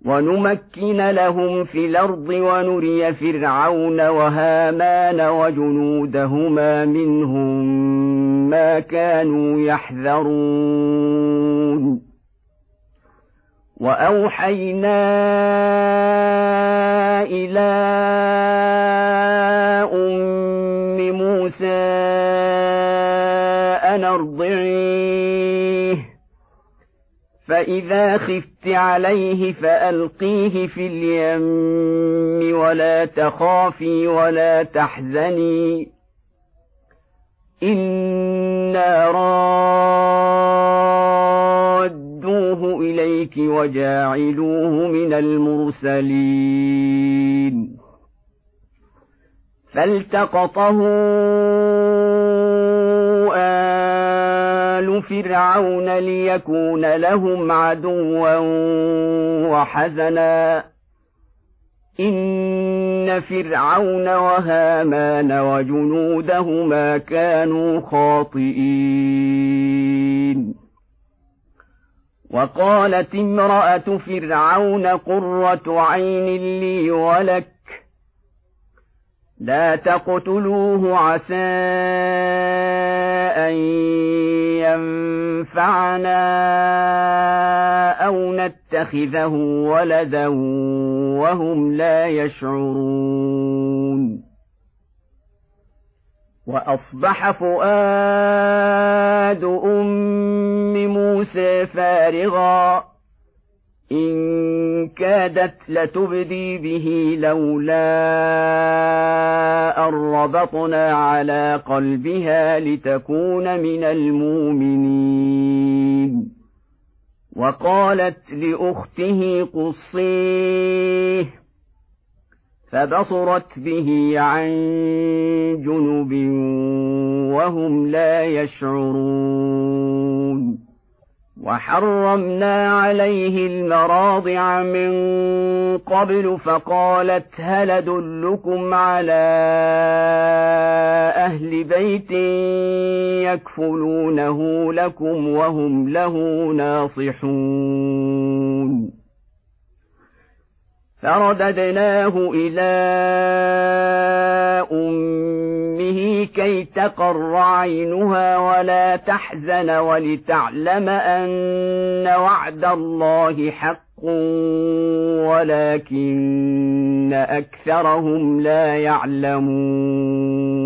ونمكن لهم في الأرض ونري فرعون وهامان وجنودهما منهم ما كانوا يحذرون وأوحينا إلى أم موسى أن أرضعيه فإذا خفت عليه فألقيه في اليم ولا تخافي ولا تحزني إنا رادوه إليك وجاعلوه من المرسلين فالتقطه آل فرعون ليكون لهم عدوا وحزنا إن فرعون وهامان وجنودهما كانوا خاطئين وقالت امرأة فرعون قرة عين لي ولك لا تقتلوه عسى أن ينفعنا أو نتخذه ولدا وهم لا يشعرون وأصبح فؤاد أم موسى فارغا إن كادت لتبدي به لولا أن ربطنا على قلبها لتكون من المؤمنين وقالت لأخته قصيه فبصرت به عن جنب وهم لا يشعرون وحرمنا عليه المراضع من قبل فقالت هل أدلكم على أهل بيت يكفلونه لكم وهم له ناصحون فرددناه إلى أمه كي تقر عينها ولا تحزن ولتعلم أن وعد الله حق ولكن أكثرهم لا يعلمون